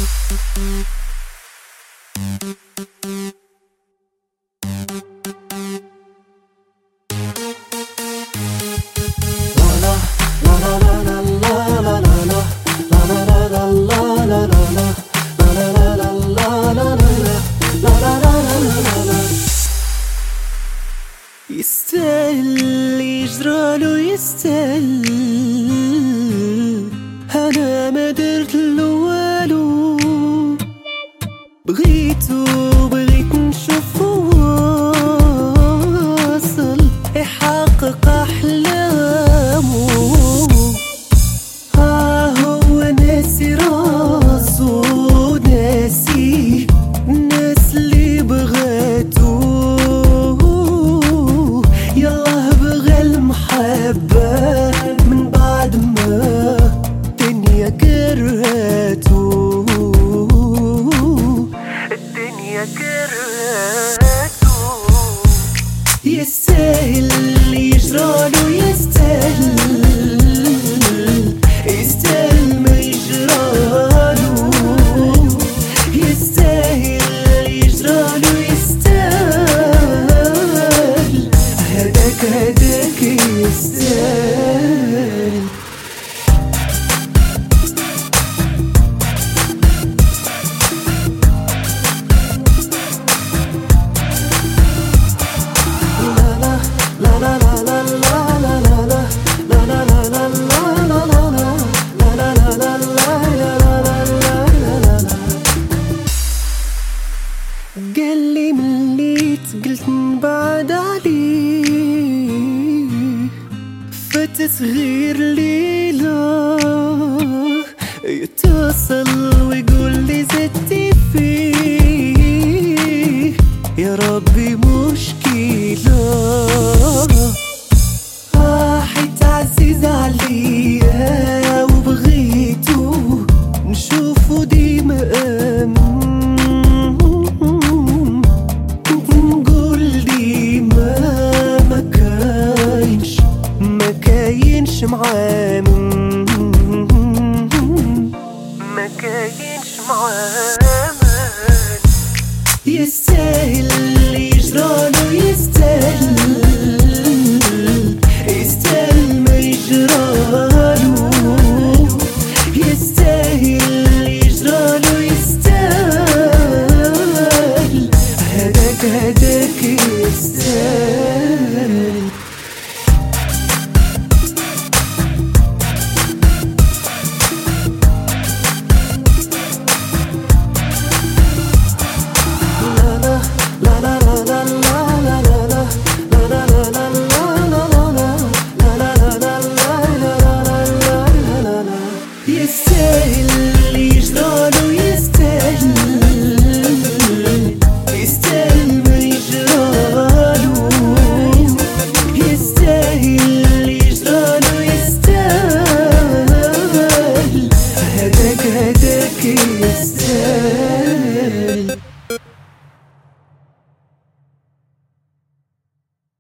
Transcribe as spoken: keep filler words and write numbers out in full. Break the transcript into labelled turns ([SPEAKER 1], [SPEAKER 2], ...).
[SPEAKER 1] يستاهل يجرالو يستاهل، انا ما درتلو والو، بغيتو بغيت نشوفو واصل يحقق احلامو. ها هو ناسي راسو، ناسي الناس اللي بغاتو، يالله بغى المحبة من بعد ما الدنيا كرهاتو، الدنيا كرهاتو. يستاهل يجرالو يستاهل، يستاهل ما يجرالو، يستاهل يجرالو يستاهل، هداك هداك يستاهل. قالي مليت قلت نبعد عليه، فاتت غير ليلة يتصل